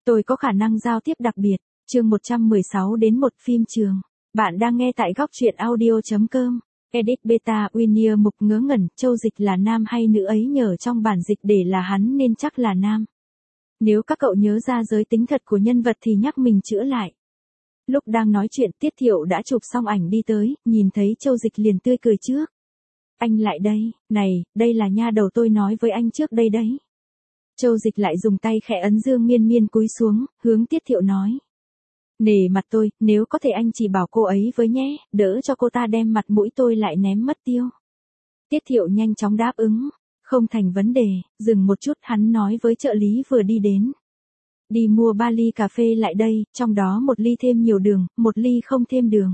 Tôi có khả năng giao tiếp đặc biệt. Chương 116 đến một phim trường. Bạn đang nghe tại góc truyện audio.com. Edit beta Winnie mục ngớ ngẩn, Châu Dịch là nam hay nữ ấy nhờ trong bản dịch để là hắn nên chắc là nam. Nếu các cậu nhớ ra giới tính thật của nhân vật thì nhắc mình chữa lại. Lúc đang nói chuyện Tiết Thiệu đã chụp xong ảnh đi tới, nhìn thấy Châu Dịch liền tươi cười trước. Anh lại đây, này, đây là nha đầu tôi nói với anh trước đây đấy. Châu Dịch lại dùng tay khẽ ấn Dương Miên Miên cúi xuống, hướng Tiết Thiệu nói. Nể mặt tôi, nếu có thể anh chỉ bảo cô ấy với nhé, đỡ cho cô ta đem mặt mũi tôi lại ném mất tiêu. Tiết Thiệu nhanh chóng đáp ứng. Không thành vấn đề, dừng một chút hắn nói với trợ lý vừa đi đến. Đi mua 3 ly cà phê lại đây, trong đó 1 ly thêm nhiều đường, 1 ly không thêm đường.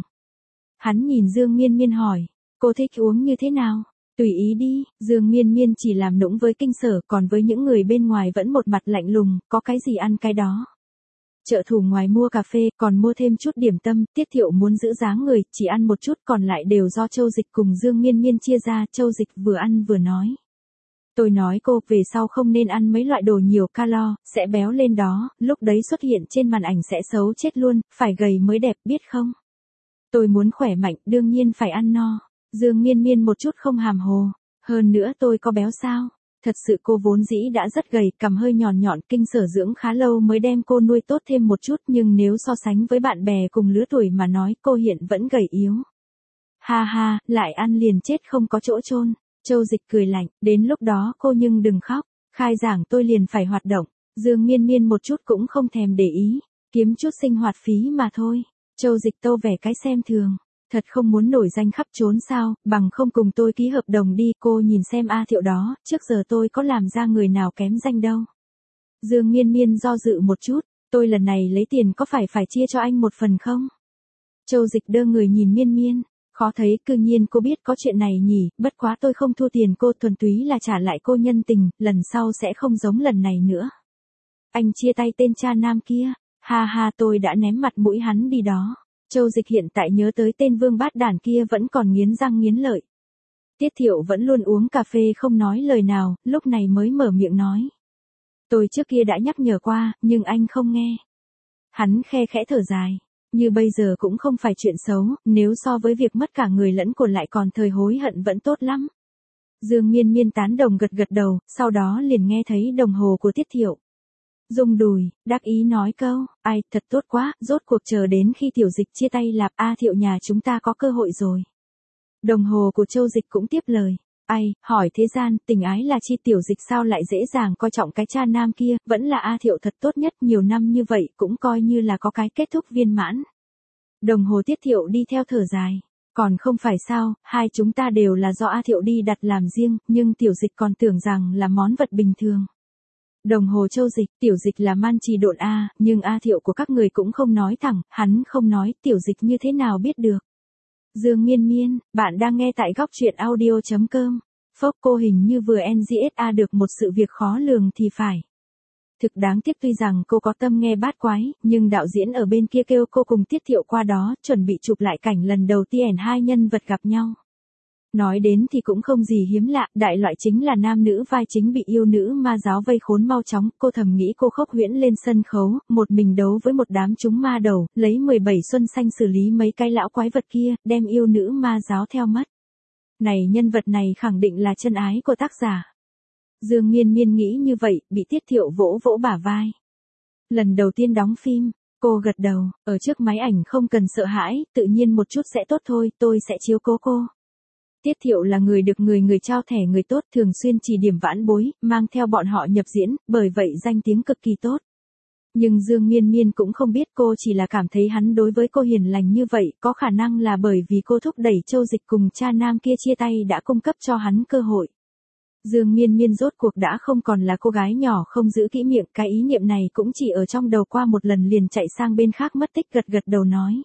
Hắn nhìn Dương Miên Miên hỏi, cô thích uống như thế nào? Tùy ý đi, Dương Miên Miên chỉ làm nũng với Kinh Sở, còn với những người bên ngoài vẫn một mặt lạnh lùng, có cái gì ăn cái đó. Trợ thủ ngoài mua cà phê, còn mua thêm chút điểm tâm, Tiết Thiệu muốn giữ dáng người, chỉ ăn một chút còn lại đều do Châu Dịch cùng Dương Miên Miên chia ra, Châu Dịch vừa ăn vừa nói. Tôi nói cô, về sau không nên ăn mấy loại đồ nhiều calo, sẽ béo lên đó, lúc đấy xuất hiện trên màn ảnh sẽ xấu chết luôn, phải gầy mới đẹp biết không? Tôi muốn khỏe mạnh, đương nhiên phải ăn no. Dương Miên Miên một chút không hàm hồ. Hơn nữa tôi có béo sao? Thật sự cô vốn dĩ đã rất gầy, cằm hơi nhọn nhọn, Kinh Sở dưỡng khá lâu mới đem cô nuôi tốt thêm một chút, nhưng nếu so sánh với bạn bè cùng lứa tuổi mà nói, cô hiện vẫn gầy yếu. Ha ha, lại ăn liền chết không có chỗ chôn. Châu Dịch cười lạnh, đến lúc đó cô nhưng đừng khóc, khai giảng tôi liền phải hoạt động. Dương Miên Miên một chút cũng không thèm để ý, kiếm chút sinh hoạt phí mà thôi. Châu Dịch tâu vẻ cái xem thường, thật không muốn nổi danh khắp trốn sao, bằng không cùng tôi ký hợp đồng đi, cô nhìn xem A Thiệu đó, trước giờ tôi có làm ra người nào kém danh đâu. Dương Miên Miên do dự một chút, tôi lần này lấy tiền có phải chia cho anh một phần không? Châu Dịch đơ người nhìn Miên Miên. Khó thấy, cư nhiên cô biết có chuyện này nhỉ, bất quá tôi không thua tiền cô, thuần túy là trả lại cô nhân tình, lần sau sẽ không giống lần này nữa. Anh chia tay tên cha nam kia, ha ha, tôi đã ném mặt mũi hắn đi đó. Châu Dịch hiện tại nhớ tới tên vương bát đản kia vẫn còn nghiến răng nghiến lợi. Tiết Thiệu vẫn luôn uống cà phê không nói lời nào, lúc này mới mở miệng nói. Tôi trước kia đã nhắc nhở qua, nhưng anh không nghe. Hắn khe khẽ thở dài. Như bây giờ cũng không phải chuyện xấu, nếu so với việc mất cả người lẫn của lại còn thời hối hận vẫn tốt lắm. Dương Miên Miên tán đồng gật gật đầu, sau đó liền nghe thấy đồng hồ của Tiết Thiệu. Rung đùi, đắc ý nói câu, ai, thật tốt quá, rốt cuộc chờ đến khi Tiểu Dịch chia tay lạp, A Thiệu nhà chúng ta có cơ hội rồi. Đồng hồ của Châu Dịch cũng tiếp lời. Ai, hỏi thế gian, tình ái là chi, Tiểu Dịch sao lại dễ dàng coi trọng cái cha nam kia, vẫn là A Thiệu thật tốt nhất, nhiều năm như vậy cũng coi như là có cái kết thúc viên mãn. Đồng hồ Tiết Thiệu đi theo thở dài. Còn không phải sao, hai chúng ta đều là do A Thiệu đi đặt làm riêng, nhưng Tiểu Dịch còn tưởng rằng là món vật bình thường. Đồng hồ Châu Dịch, Tiểu Dịch là man trì độn A, nhưng A Thiệu của các người cũng không nói thẳng, hắn không nói, Tiểu Dịch như thế nào biết được. Dương Miên Miên, bạn đang nghe tại góc truyện audio.com. Phốc, cô hình như vừa NGSA được một sự việc khó lường thì phải. Thực đáng tiếc, tuy rằng cô có tâm nghe bát quái, nhưng đạo diễn ở bên kia kêu cô cùng Tiết Thiệu qua đó, chuẩn bị chụp lại cảnh lần đầu tiên hai nhân vật gặp nhau. Nói đến thì cũng không gì hiếm lạ, đại loại chính là nam nữ vai chính bị yêu nữ ma giáo vây khốn mau chóng, cô thầm nghĩ cô khốc huyễn lên sân khấu, một mình đấu với một đám chúng ma đầu, lấy 17 xuân xanh xử lý mấy cái lão quái vật kia, đem yêu nữ ma giáo theo mất. Này, nhân vật này khẳng định là chân ái của tác giả. Dương Miên Miên nghĩ như vậy, bị Tiết Thiệu vỗ vỗ bả vai. Lần đầu tiên đóng phim, cô gật đầu, ở trước máy ảnh không cần sợ hãi, tự nhiên một chút sẽ tốt thôi, tôi sẽ chiếu cố cô. Tiết Thiệu là người được người trao thẻ người tốt, thường xuyên chỉ điểm vãn bối, mang theo bọn họ nhập diễn, bởi vậy danh tiếng cực kỳ tốt. Nhưng Dương Miên Miên cũng không biết, cô chỉ là cảm thấy hắn đối với cô hiền lành như vậy, có khả năng là bởi vì cô thúc đẩy Châu Dịch cùng cha nam kia chia tay đã cung cấp cho hắn cơ hội. Dương Miên Miên rốt cuộc đã không còn là cô gái nhỏ không giữ kỹ miệng, cái ý niệm này cũng chỉ ở trong đầu qua một lần liền chạy sang bên khác mất tích, gật gật đầu nói.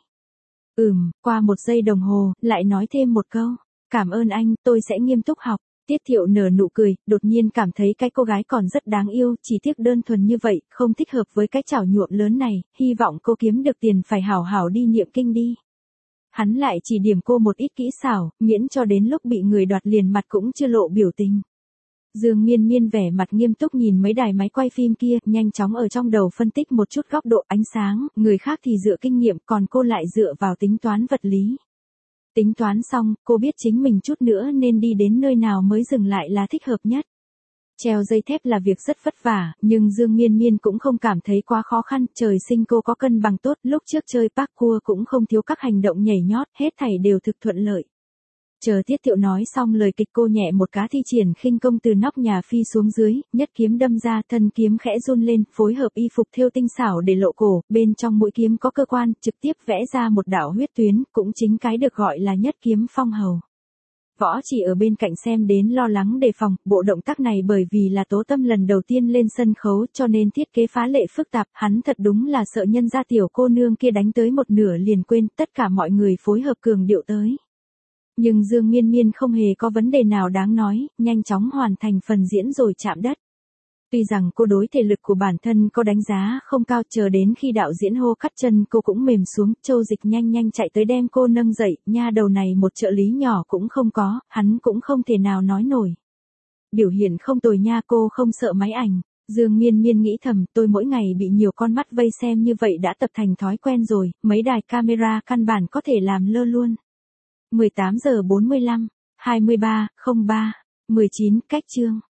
Qua 1 giây đồng hồ, lại nói thêm một câu. Cảm ơn anh, tôi sẽ nghiêm túc học. Tiết Thiệu nở nụ cười, đột nhiên cảm thấy cái cô gái còn rất đáng yêu, chỉ tiếc đơn thuần như vậy, không thích hợp với cái chảo nhuộm lớn này, hy vọng cô kiếm được tiền phải hảo hảo đi niệm kinh đi. Hắn lại chỉ điểm cô một ít kỹ xảo, miễn cho đến lúc bị người đoạt liền mặt cũng chưa lộ biểu tình. Dương Miên Miên vẻ mặt nghiêm túc nhìn mấy đài máy quay phim kia, nhanh chóng ở trong đầu phân tích một chút góc độ ánh sáng, người khác thì dựa kinh nghiệm, còn cô lại dựa vào tính toán vật lý. Tính toán xong, cô biết chính mình chút nữa nên đi đến nơi nào mới dừng lại là thích hợp nhất. Treo dây thép là việc rất vất vả, nhưng Dương Miên Miên cũng không cảm thấy quá khó khăn, trời sinh cô có cân bằng tốt, lúc trước chơi parkour cũng không thiếu các hành động nhảy nhót, hết thảy đều thực thuận lợi. Chờ Tiết Thiệu nói xong lời kịch, cô nhẹ một cá thi triển khinh công từ nóc nhà phi xuống dưới, nhất kiếm đâm ra, thân kiếm khẽ run lên, phối hợp y phục thêu tinh xảo để lộ cổ, bên trong mũi kiếm có cơ quan, trực tiếp vẽ ra một đạo huyết tuyến, cũng chính cái được gọi là nhất kiếm phong hầu. Võ Chỉ ở bên cạnh xem đến lo lắng đề phòng, bộ động tác này bởi vì là Tố Tâm lần đầu tiên lên sân khấu cho nên thiết kế phá lệ phức tạp, hắn thật đúng là sợ nhân gia tiểu cô nương kia đánh tới một nửa liền quên, tất cả mọi người phối hợp cường điệu tới. Nhưng Dương Miên Miên không hề có vấn đề nào đáng nói, nhanh chóng hoàn thành phần diễn rồi chạm đất. Tuy rằng cô đối thể lực của bản thân có đánh giá không cao, chờ đến khi đạo diễn hô cắt chân cô cũng mềm xuống, Châu Dịch nhanh nhanh chạy tới đem cô nâng dậy, nha đầu này một trợ lý nhỏ cũng không có, hắn cũng không thể nào nói nổi. Biểu hiện không tồi nha, cô không sợ máy ảnh. Dương Miên Miên nghĩ thầm, tôi mỗi ngày bị nhiều con mắt vây xem như vậy đã tập thành thói quen rồi, mấy đài camera căn bản có thể làm lơ luôn. 18 giờ 45, 23:03, 19 cách chương.